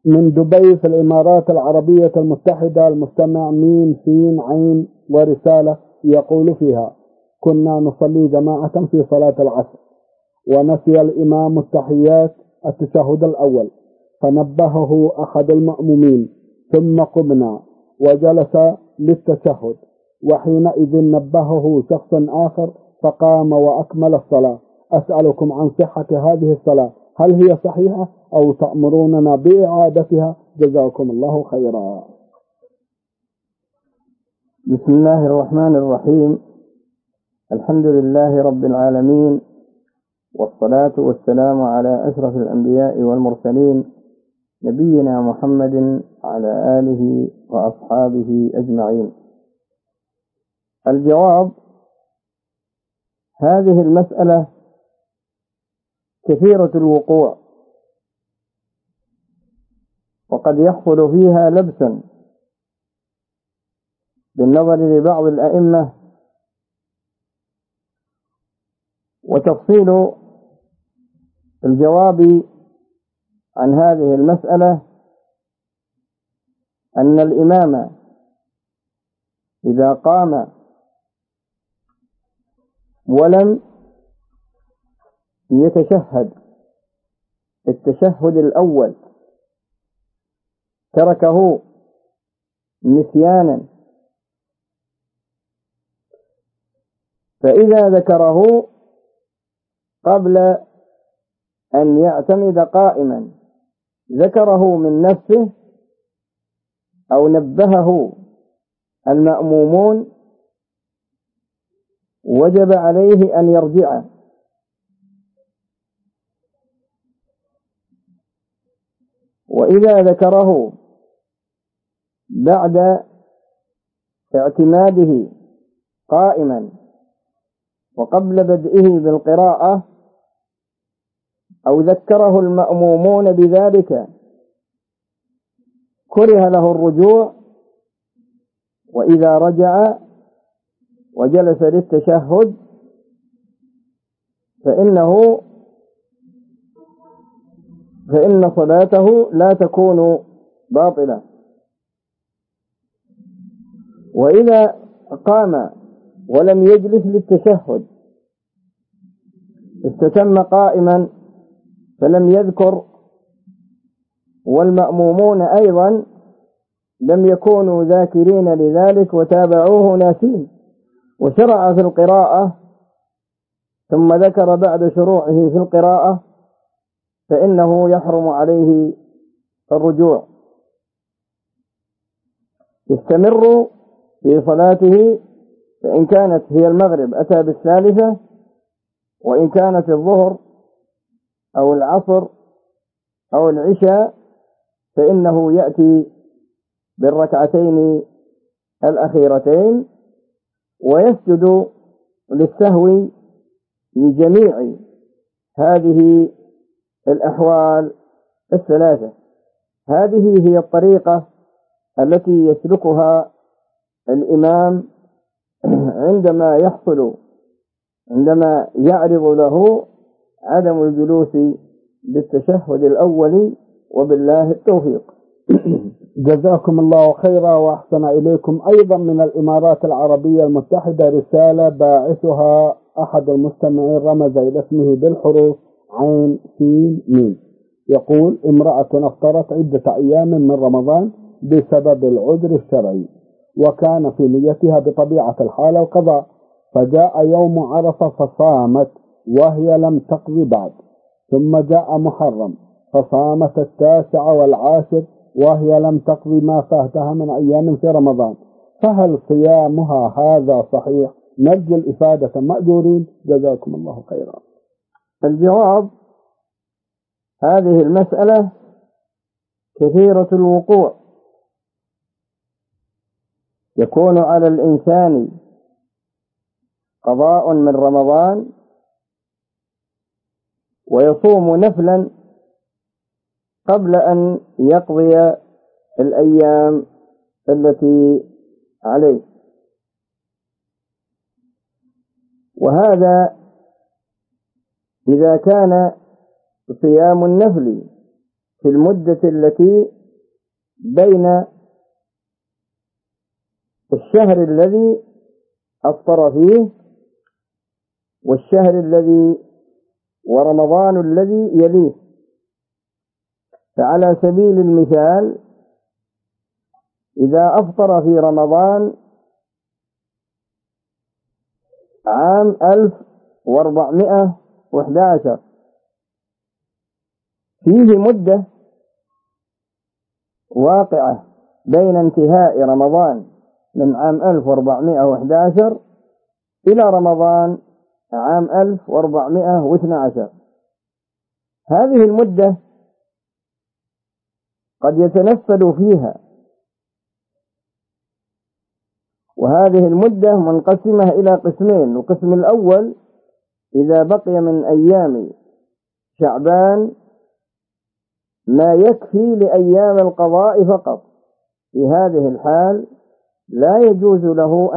من دبي في الإمارات العربية المتحدة، المستمع ميم سين عين ورسالة، يقول فيها: كنا نصلي جماعة في صلاة العصر، ونسي الإمام التحيات التشهد الأول، فنبهه أحد المأمومين، ثم قمنا وجلس للتشهد، وحينئذ نبهه شخص آخر فقام وأكمل الصلاة. أسألكم عن صحة هذه الصلاة، هل هي صحيحة أو تأمروننا بإعادتها؟ جزاكم الله خيرا. بسم الله الرحمن الرحيم. الحمد لله رب العالمين، والصلاة والسلام على أشرف الأنبياء والمرسلين، نبينا محمد على آله وأصحابه أجمعين. الجواب: هذه المسألة كثيرة الوقوع، وقد يحصل فيها لبس بالنظر لبعض الأئمة، وتفصيل الجواب عن هذه المسألة أن الإمام إذا قام ولم يتشهد التشهد الأول، تركه نسيانا، فإذا ذكره قبل أن يعتمد قائما، ذكره من نفسه أو نبهه المأمومون، وجب عليه أن يرجع، وإذا ذكره بعد اعتماده قائما وقبل بدئه بالقراءة، أو ذكره المأمومون بذلك، كره له الرجوع، وإذا رجع وجلس للتشهد فإن صلاته لا تكون باطلة. وإذا قام ولم يجلس للتشهد، استتم قائما فلم يذكر، والمأمومون أيضا لم يكونوا ذاكرين لذلك وتابعوه ناسين، وشرع في القراءة ثم ذكر بعد شروعه في القراءة، فإنه يحرم عليه الرجوع، يستمر في صلاته. فإن كانت هي المغرب أتى بالثالثة، وإن كانت الظهر أو العصر أو العشاء فإنه يأتي بالركعتين الأخيرتين، ويسجد للسهو لجميع هذه الأحوال الثلاثة. هذه هي الطريقة التي يسلكها الإمام عندما يعرض له عدم الجلوس بالتشهد الأول، وبالله التوفيق. جزاكم الله خيرا وأحسن إليكم. أيضا من الإمارات العربية المتحدة رسالة باعثها أحد المستمعين رمز إلى اسمه بالحروف عين سين ميم، يقول: امرأة أفطرت عدة أيام من رمضان بسبب العذر الشرعي، وكان في نيتها بطبيعة الحال القضاء، فجاء يوم عرفة فصامت وهي لم تقضي بعد، ثم جاء محرم فصامت 9 و10 وهي لم تقضي ما فاتها من أيام في رمضان، فهل صيامها هذا صحيح؟ نرجو الإفادة مأجورين، جزاكم الله خيرا. الجواب: هذه المسألة كثيرة الوقوع، يكون على الإنسان قضاء من رمضان ويصوم نفلا قبل أن يقضي الأيام التي عليه، وهذا إذا كان صيام النفل في المدة التي بين الشهر الذي أفطر فيه والشهر الذي ورمضان الذي يليه. فعلى سبيل المثال إذا أفطر في رمضان عام 1411 فيه مدة واقعة بين انتهاء رمضان من عام 1411 إلى رمضان عام 1412. هذه المدة قد يتنفل فيها، وهذه المدة منقسمة إلى قسمين. القسم الأول إذا بقي من أيام شعبان ما يكفي لأيام القضاء فقط، في هذه الحال لا يجوز له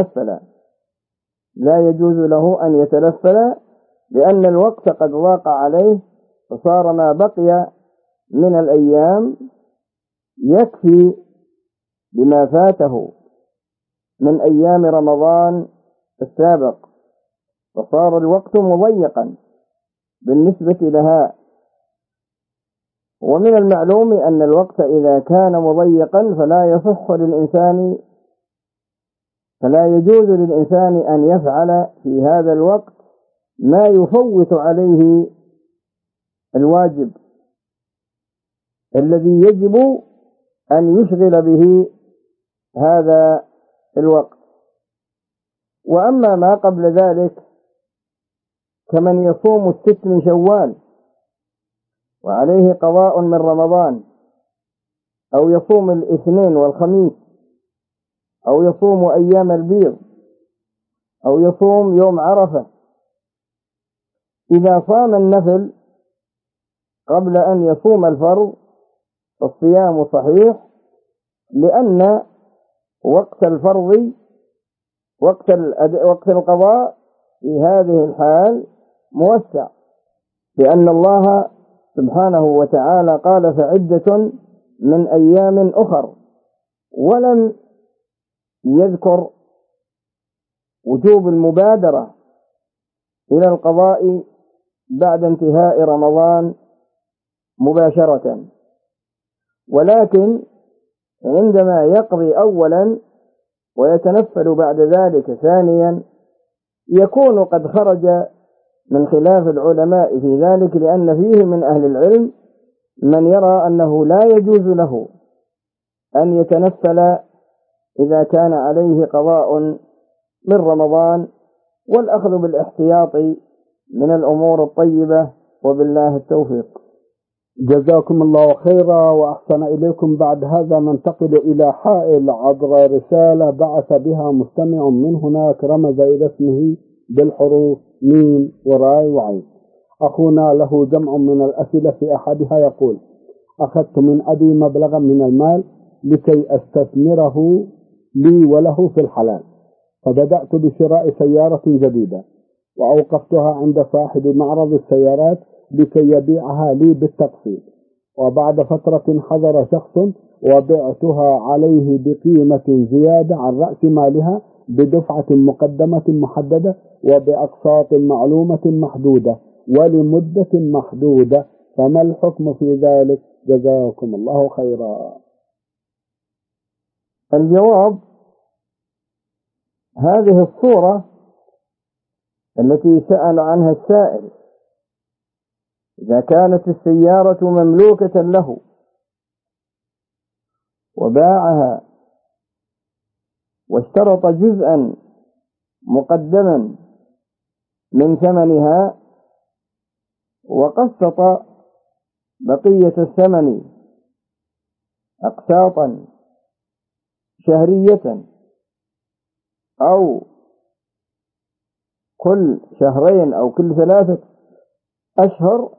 أن يتنفل لأن الوقت قد ضاق عليه، فصار ما بقي من الأيام يكفي بما فاته من أيام رمضان السابق، فصار الوقت مضيقا بالنسبة لها. ومن المعلوم أن الوقت إذا كان مضيقا فلا يجوز للإنسان أن يفعل في هذا الوقت ما يفوت عليه الواجب الذي يجب أن يشغل به هذا الوقت. وأما ما قبل ذلك كمن يصوم 6 من شوال وعليه قضاء من رمضان، أو يصوم الاثنين والخميس، أو يصوم أيام البيض، أو يصوم يوم عرفة، إذا صام النفل قبل أن يصوم الفرض فالصيام صحيح، لأن وقت الفرض وقت القضاء في هذه الحال موسع، لأن الله سبحانه وتعالى قال فعدة من أيام أخر، ولم يذكر وجوب المبادرة إلى القضاء بعد انتهاء رمضان مباشرة. ولكن عندما يقضي أولا ويتنفل بعد ذلك ثانيا يكون قد خرج من خلاف العلماء في ذلك، لأن فيه من أهل العلم من يرى أنه لا يجوز له أن يتنفل إذا كان عليه قضاء من رمضان، والأخذ بالاحتياط من الأمور الطيبة، وبالله التوفيق. جزاكم الله خيرا وأحسن إليكم. بعد هذا ننتقل إلى حائل عبر رسالة بعث بها مستمع من هناك، رمز إلى اسمه بالحروف ميم وراي وعين. أخونا له جمع من الأسئلة، في أحدها يقول: أخذت من أبي مبلغا من المال لكي أستثمره لي وله في الحلال، فبدأت بشراء سيارة جديدة وأوقفتها عند صاحب معرض السيارات لكي يبيعها لي بالتقسيط، وبعد فترة حضر شخص وبعتها عليه بقيمة زيادة عن رأس مالها بدفعة مقدمة محددة وبأقساط معلومة محدودة ولمدة محدودة، فما الحكم في ذلك؟ جزاكم الله خيرا. الجواب: هذه الصورة التي سأل عنها السائل، إذا كانت السيارة مملوكة له وباعها واشترط جزءا مقدما من ثمنها وقسط بقية الثمن أقساطا شهرية أو كل شهرين أو كل 3 أشهر،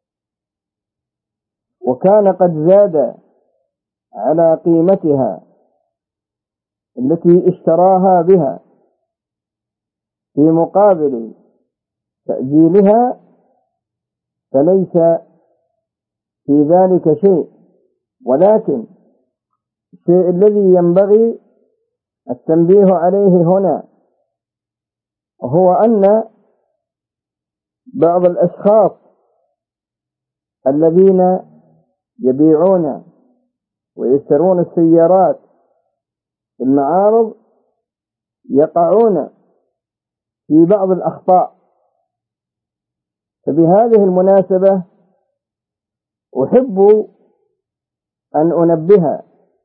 وكان قد زاد على قيمتها التي اشتراها بها في مقابل تأجيلها، فليس في ذلك شيء، ولكن الشيء الذي ينبغي التنبيه عليه هنا هو أن بعض الأشخاص الذين يبيعون ويشترون السيارات في المعارض يقعون في بعض الأخطاء. فبهذه المناسبة أحب أن أنبه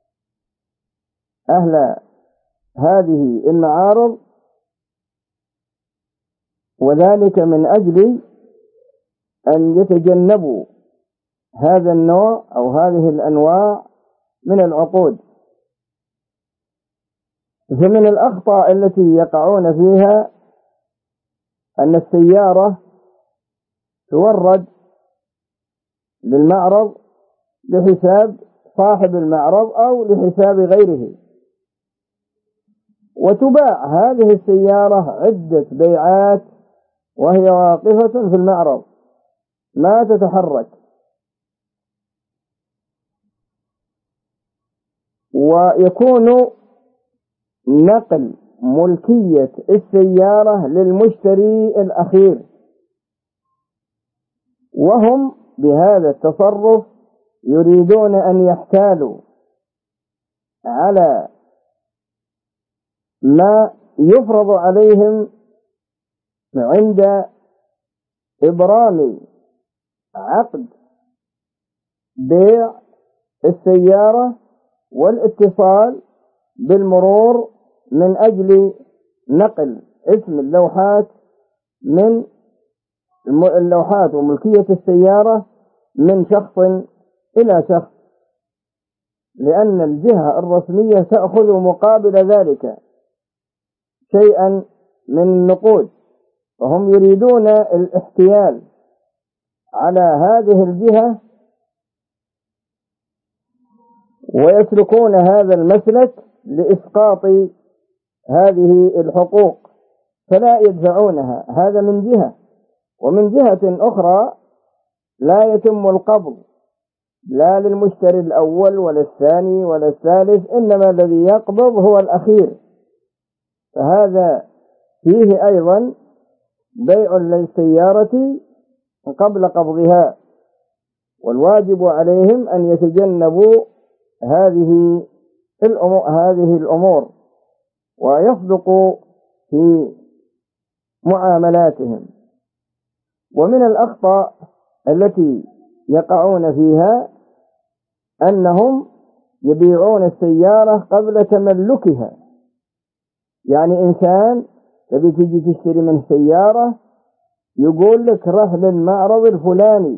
أهل هذه المعارض، وذلك من أجل أن يتجنبوا هذا النوع أو هذه الأنواع من العقود. فمن الأخطاء التي يقعون فيها أن السيارة تورد للمعرض لحساب صاحب المعرض أو لحساب غيره، وتباع هذه السيارة عدة بيعات وهي واقفة في المعرض ما تتحرك، ويكون نقل ملكية السيارة للمشتري الأخير، وهم بهذا التصرف يريدون أن يحتالوا على ما يفرض عليهم عند إبرام عقد بيع السيارة والاتصال بالمرور من أجل نقل اسم اللوحات من اللوحات وملكية السيارة من شخص إلى شخص، لأن الجهة الرسمية تأخذ مقابل ذلك شيئا من النقود، وهم يريدون الاحتيال على هذه الجهة ويسلكون هذا المسلك لإسقاط هذه الحقوق فلا يدفعونها. هذا من جهة، ومن جهة أخرى لا يتم القبض لا للمشتري الأول ولا الثاني ولا الثالث، إنما الذي يقبض هو الأخير. فهذا فيه أيضا بيع للسيارة قبل قبضها، والواجب عليهم أن يتجنبوا هذه الأمور ويصدقوا في معاملاتهم. ومن الأخطاء التي يقعون فيها أنهم يبيعون السيارة قبل تملكها، يعني إنسان تبي تجي تشتري من سيارة يقول لك رح للمعرض الفلاني،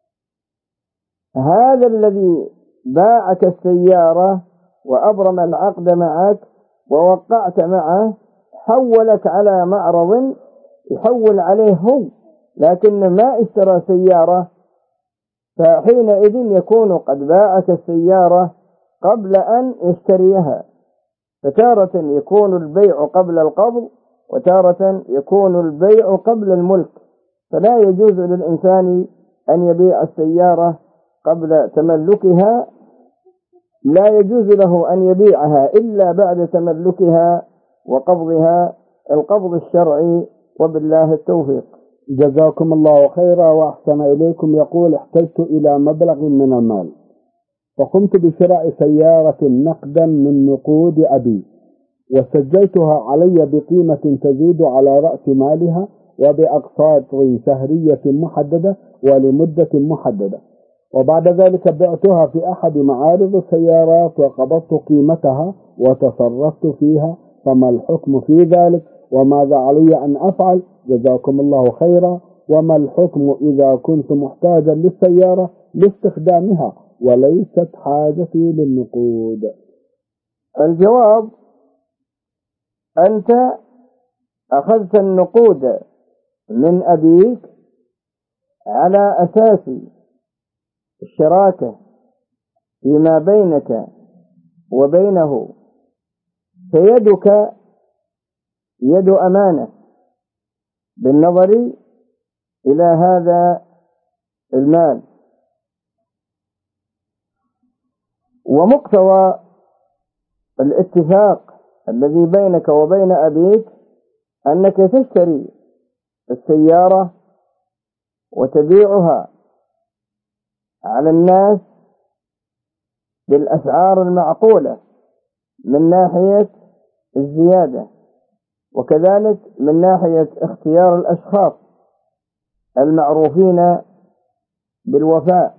هذا الذي باعك السيارة وأبرم العقد معك ووقعت معه حولك على معرض يحول عليه هو، لكن ما اشترى سيارة، فحينئذ يكون قد باعك السيارة قبل أن يشتريها. فتارة يكون البيع قبل القبض، وتارة يكون البيع قبل الملك، فلا يجوز للإنسان أن يبيع السيارة قبل تملكها، لا يجوز له أن يبيعها إلا بعد تملكها وقبضها القبض الشرعي، وبالله التوفيق. جزاكم الله خيرا وأحسن إليكم. يقول: احتجت إلى مبلغ من المال فقمت بشراء سيارة نقدا من نقود أبي، وسجلتها علي بقيمة تزيد على رأس مالها وبأقساط شهرية محددة ولمدة محددة، وبعد ذلك بعتها في أحد معارض السيارات وقبضت قيمتها وتصرفت فيها، فما الحكم في ذلك وماذا علي أن أفعل؟ جزاكم الله خيرا. وما الحكم إذا كنت محتاجا للسيارة لاستخدامها وليست حاجتي للنقود؟ الجواب: أنت أخذت النقود من أبيك على أساس الشراكة فيما بينك وبينه، فيدك يد أمانة بالنظر إلى هذا المال، ومقتضى الاتفاق الذي بينك وبين أبيك أنك تشتري السيارة وتبيعها على الناس بالأسعار المعقولة من ناحية الزيادة، وكذلك من ناحية اختيار الأشخاص المعروفين بالوفاء.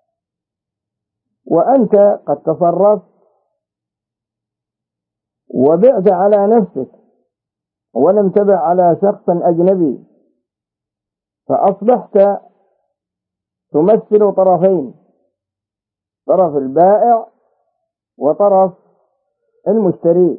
وأنت قد تصرفت وبعت على نفسك ولم تبع على شخص أجنبي، فأصبحت تمثل طرفين، طرف البائع وطرف المشتري،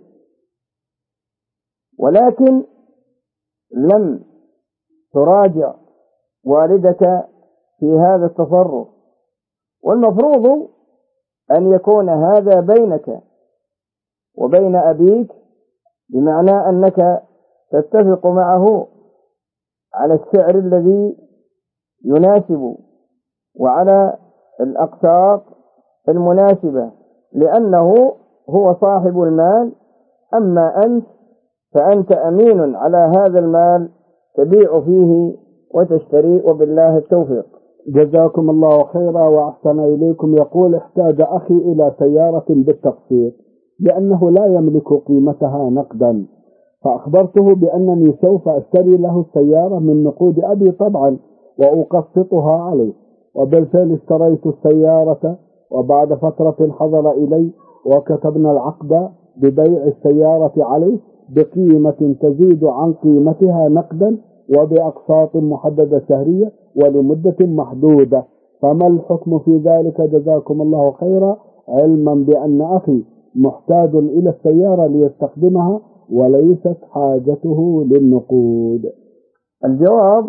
ولكن لم تراجع والدك في هذا التصرف. والمفروض أن يكون هذا بينك وبين أبيك، بمعنى أنك تتفق معه على السعر الذي يناسب وعلى الأقساط المناسبة، لأنه هو صاحب المال. أما أنت فأنت أمين على هذا المال، تبيع فيه وتشتري، وبالله التوفيق. جزاكم الله خيرا وأحسن إليكم. يقول: احتاج أخي إلى سيارة بالتقسيط لأنه لا يملك قيمتها نقدا، فأخبرته بأنني سوف أشتري له السيارة من نقود أبي طبعا وأقسطها عليه، وبالفعل اشتريت السيارة، وبعد فترة حضر إلي وكتبنا العقد ببيع السيارة عليه بقيمة تزيد عن قيمتها نقدا وبأقساط محددة شهرية ولمدة محدودة، فما الحكم في ذلك؟ جزاكم الله خيرا، علما بأن أخي محتاج إلى السيارة ليستخدمها وليست حاجته للنقود. الجواب: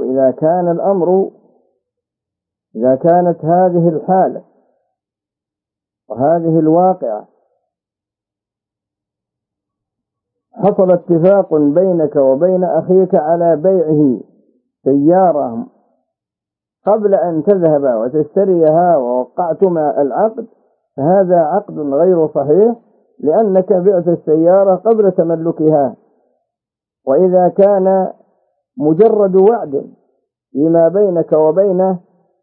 إذا كانت هذه الحالة وهذه الواقعة حصل اتفاق بينك وبين أخيك على بيعه سيارة قبل أن تذهب وتشتريها ووقعتما العقد، فهذا عقد غير صحيح، لأنك بعت السيارة قبل تملكها. وإذا كان مجرد وعد فيما بينك وبينه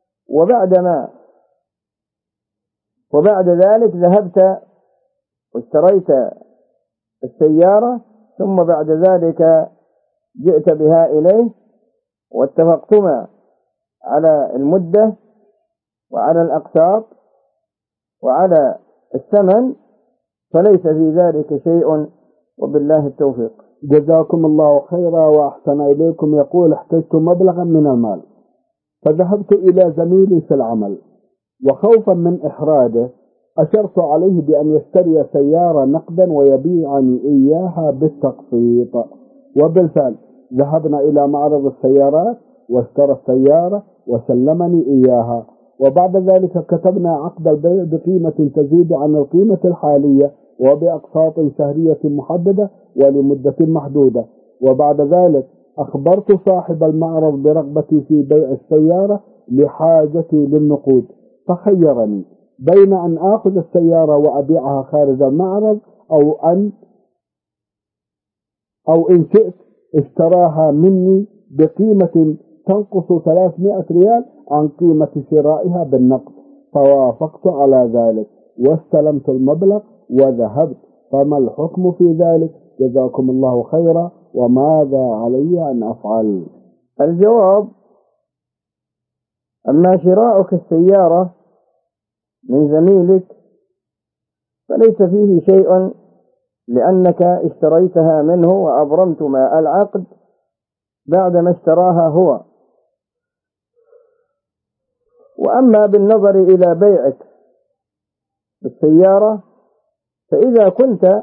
وبعد ذلك ذهبت واشتريت السيارة، ثم بعد ذلك جئت بها إليه واتفقتما على المدة وعلى الأقساط وعلى الثمن، فليس في ذلك شيء، وبالله التوفيق. جزاكم الله خيرا وأحسن إليكم. يقول: احتجت مبلغا من المال فذهبت إلى زميلي في العمل، وخوفا من إحراجه أشرت عليه بأن يشتري سيارة نقدا ويبيعني إياها بالتقسيط، وبالفعل ذهبنا إلى معرض السيارات واشترى السيارة وسلمني إياها، وبعد ذلك كتبنا عقد البيع بقيمة تزيد عن القيمة الحالية وبأقساط شهرية محددة ولمدة محدودة. وبعد ذلك أخبرت صاحب المعرض برغبتي في بيع السيارة لحاجتي للنقود، فخيرني بين أن آخذ السيارة وأبيعها خارج المعرض أو إن شئت اشتراها مني بقيمة تنقص 300 ريال عن قيمة شرائها بالنقد، فوافقت على ذلك واستلمت المبلغ وذهبت، فما الحكم في ذلك؟ جزاكم الله خيرا، وماذا علي أن أفعل؟ الجواب: أما شراؤك السيارة من زميلك فليس فيه شيء، لأنك اشتريتها منه وأبرمتما العقد بعدما اشتراها هو. وأما بالنظر إلى بيعك بالسيارة، فإذا كنت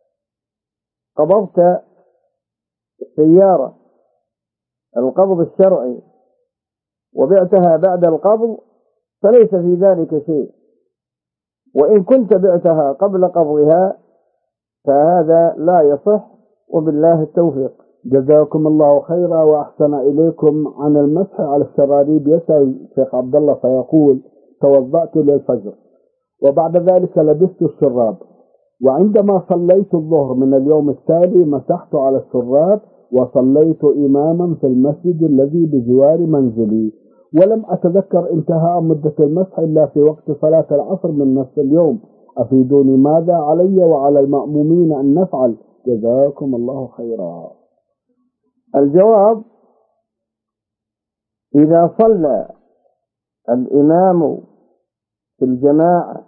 قبضت السيارة القبض الشرعي وبعتها بعد القبض فليس في ذلك شيء، وإن كنت بعتها قبل قبضها فهذا لا يصح، وبالله التوفيق. جزاكم الله خيرا وأحسن إليكم. عن المسح على الشراريب يسأل شيخ عبد الله فيقول: توضأت للفجر وبعد ذلك لبست الشراب، وعندما صليت الظهر من اليوم التالي مسحت على الشراب وصليت إماما في المسجد الذي بجوار منزلي، ولم أتذكر انتهاء مدة المسح إلا في وقت صلاة العصر من نفس اليوم. أفيدوني ماذا علي وعلى المأمومين أن نفعل؟ جزاكم الله خيرا. الجواب: إذا صلى الإمام في الجماعة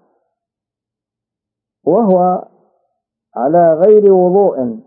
وهو على غير وضوء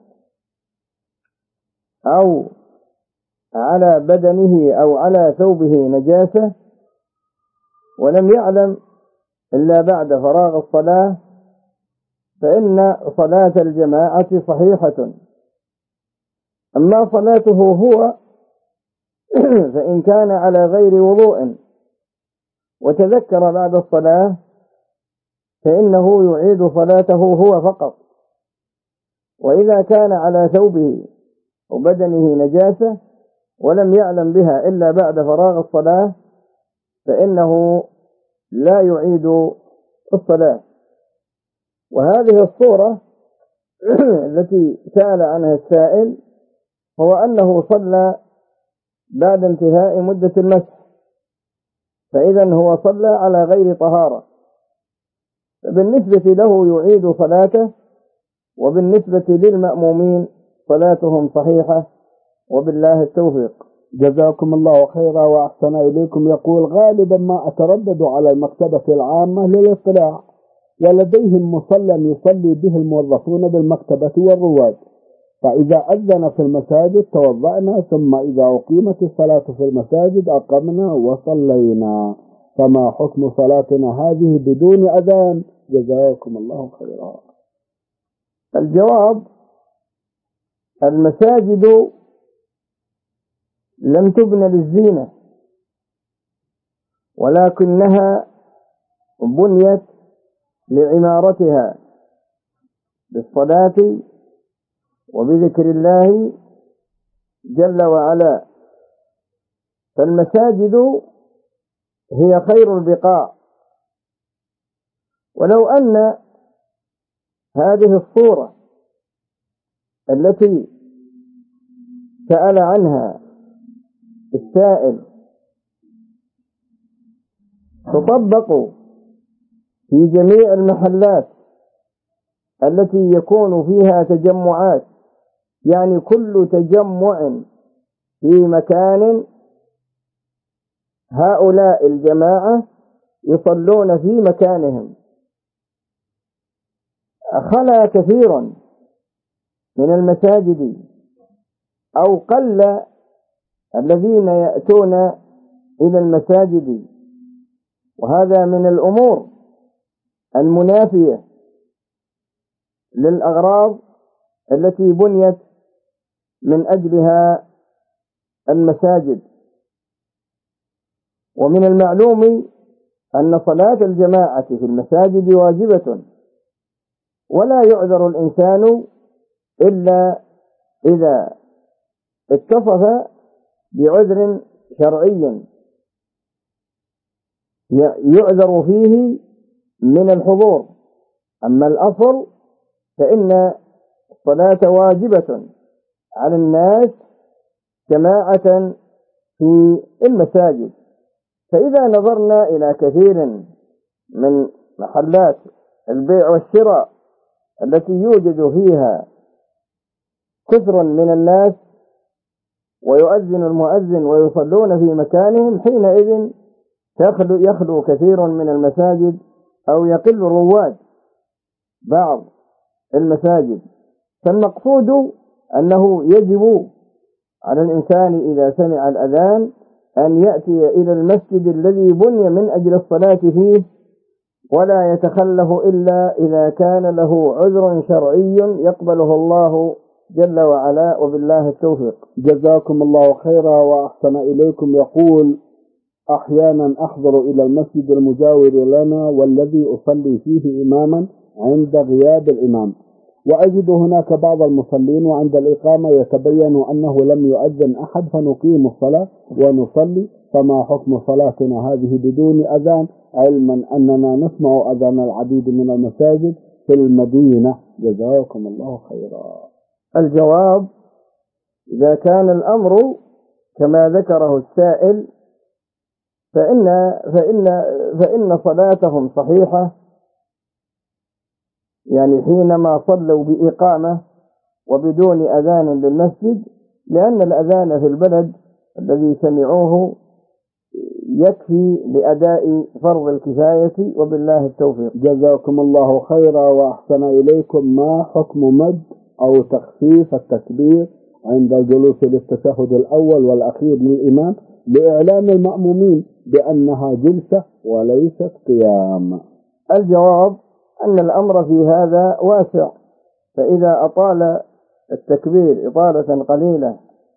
أو على بدنه أو على ثوبه نجاسة ولم يعلم إلا بعد فراغ الصلاة، فإن صلاة الجماعة صحيحة. أما صلاته هو فإن كان على غير وضوء وتذكر بعد الصلاة فإنه يعيد صلاته هو فقط. وإذا كان على ثوبه وبدنه نجاسة ولم يعلم بها إلا بعد فراغ الصلاة فإنه لا يعيد الصلاة. وهذه الصورة التي سأل عنها السائل هو أنه صلى بعد انتهاء مدة المسح، فإذا هو صلى على غير طهارة، فبالنسبة له يعيد صلاته، وبالنسبة للمأمومين صلاتهم صحيحة، وبالله التوفيق. جزاكم الله خيرا وأحسن إليكم. يقول: غالبا ما أتردد على المكتبة العامة للاطلاع، ولديهم مصلى يصلي به الموظفون بالمكتبة والرواد، فإذا أذن في المساجد توضأنا، ثم إذا أقيمت الصلاة في المساجد أقمنا وصلينا، فما حكم صلاتنا هذه بدون أذان؟ جزاكم الله خيرا. الجواب: المساجد لم تبن للزينة، ولكنها بنيت لعمارتها بالصلاة وبذكر الله جل وعلا. فالمساجد هي خير البقاع. ولو أن هذه الصورة التي سأل عنها السائل تطبق في جميع المحلات التي يكون فيها تجمعات، يعني كل تجمع في مكان هؤلاء الجماعة يصلون في مكانهم، خلا كثيرا من المساجد أو قل الذين يأتون إلى المساجد، وهذا من الأمور المنافية للأغراض التي بنيت من أجلها المساجد. ومن المعلوم أن صلاة الجماعة في المساجد واجبة، ولا يعذر الإنسان إلا إذا اتصف بعذر شرعي يعذر فيه من الحضور. أما الأصل فإن الصلاة واجبة على الناس جماعة في المساجد. فإذا نظرنا إلى كثير من محلات البيع والشراء التي يوجد فيها كثر من الناس ويؤذن المؤذن ويصلون في مكانهم، حينئذ يخلو كثير من المساجد أو يقل رواد بعض المساجد. فالمقصود أنه يجب على الإنسان إذا سمع الأذان أن يأتي إلى المسجد الذي بني من أجل الصلاة فيه، ولا يتخله إلا إذا كان له عذر شرعي يقبله الله جل وعلا، وبالله التوفيق. جزاكم الله خيرا وأحسن إليكم. يقول: أحيانا أحضر إلى المسجد المجاور لنا والذي أصلي فيه إماما عند غياب الإمام، وأجد هناك بعض المصلين وعند الإقامة يتبين أنه لم يؤذن أحد فنقيم الصلاة ونصلي، فما حكم صلاتنا هذه بدون أذان، علما أننا نسمع أذان العديد من المساجد في المدينة؟ جزاكم الله خيرا. الجواب: إذا كان الأمر كما ذكره السائل فإن صلاتهم صحيحة، يعني حينما صلوا بإقامة وبدون أذان للمسجد، لأن الأذان في البلد الذي سمعوه يكفي لأداء فرض الكفاية، وبالله التوفيق. جزاكم الله خيرا وأحسن إليكم. ما حكم مد أو تخفيف التكبير عند الجلوس للتشهد الأول والأخير للإمام لإعلام المأمومين بأنها جلسة وليست قيام؟ الجواب: أن الأمر في هذا واسع، فإذا أطال التكبير إطالة قليلة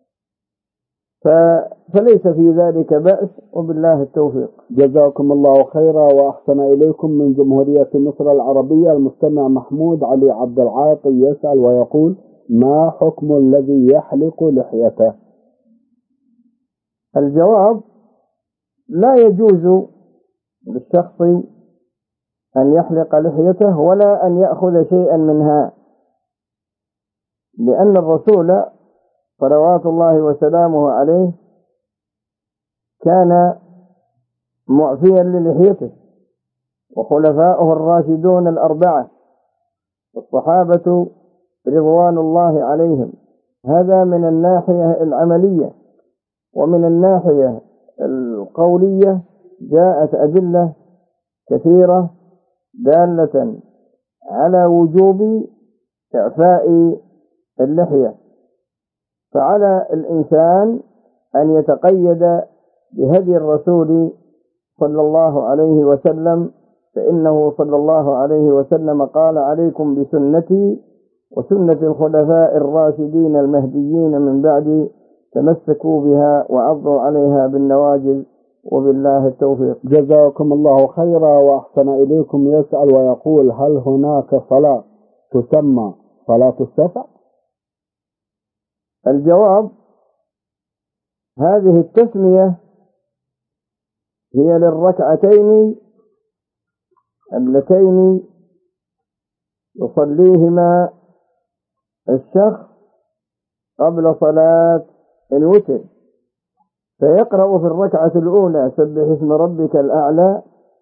فليس في ذلك بأس، وبالله التوفيق. جزاكم الله خيرا وأحسن إليكم. من جمهورية مصر العربية المستمع محمود علي عبد العاطي يسأل ويقول: ما حكم الذي يحلق لحيته؟ الجواب: لا يجوز للشخص أن يحلق لحيته ولا أن يأخذ شيئا منها، لأن الرسول صلوات الله وسلامه عليه كان معفيا للحيته، وخلفاؤه الراشدون الأربعة والصحابة رضوان الله عليهم. هذا من الناحية العملية. ومن الناحية القولية جاءت أدلة كثيرة دالة على وجوب إعفاء اللحية، فعلى الإنسان أن يتقيد بهدي الرسول صلى الله عليه وسلم، فإنه صلى الله عليه وسلم قال: عليكم بسنتي وسنة الخلفاء الراشدين المهديين من بعدي، تمسكوا بها وعضوا عليها بالنواجذ، وبالله التوفيق. جزاكم الله خيرا وأحسن إليكم. يسأل ويقول: هل هناك صلاة تسمى صلاة الشفع؟ الجواب: هذه التسمية هي للركعتين اللتين يصليهما الشخص قبل صلاة الوتر، فيقرأ في الركعة الأولى سبح اسم ربك الأعلى،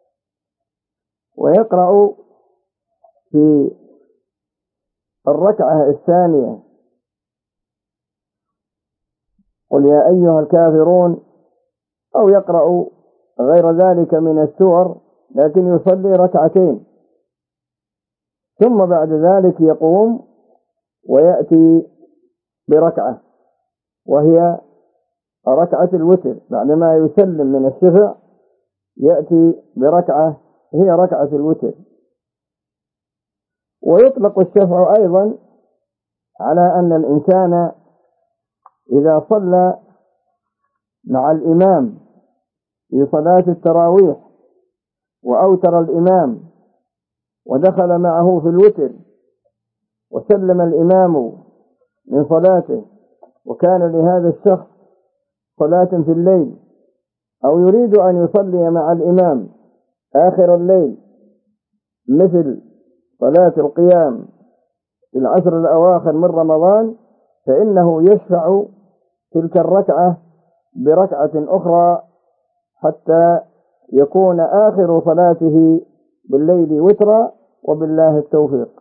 ويقرأ في الركعة الثانية قل يا أيها الكافرون، أو يقرأ غير ذلك من السور، لكن يصلي ركعتين، ثم بعد ذلك يقوم ويأتي بركعة وهي ركعة الوتر، بعدما يسلم من الشفع يأتي بركعة هي ركعة الوتر. ويطلق الشفع أيضا على أن الإنسان إذا صلى مع الإمام في صلاة التراويح وأوتر الإمام ودخل معه في الوتر وسلم الإمام من صلاته، وكان لهذا الشخص صلاة في الليل، أو يريد أن يصلي مع الإمام آخر الليل مثل صلاة القيام في العشر الأواخر من رمضان، فإنه يشفع تلك الركعة بركعة أخرى حتى يكون آخر صلاته بالليل وترا، وبالله التوفيق.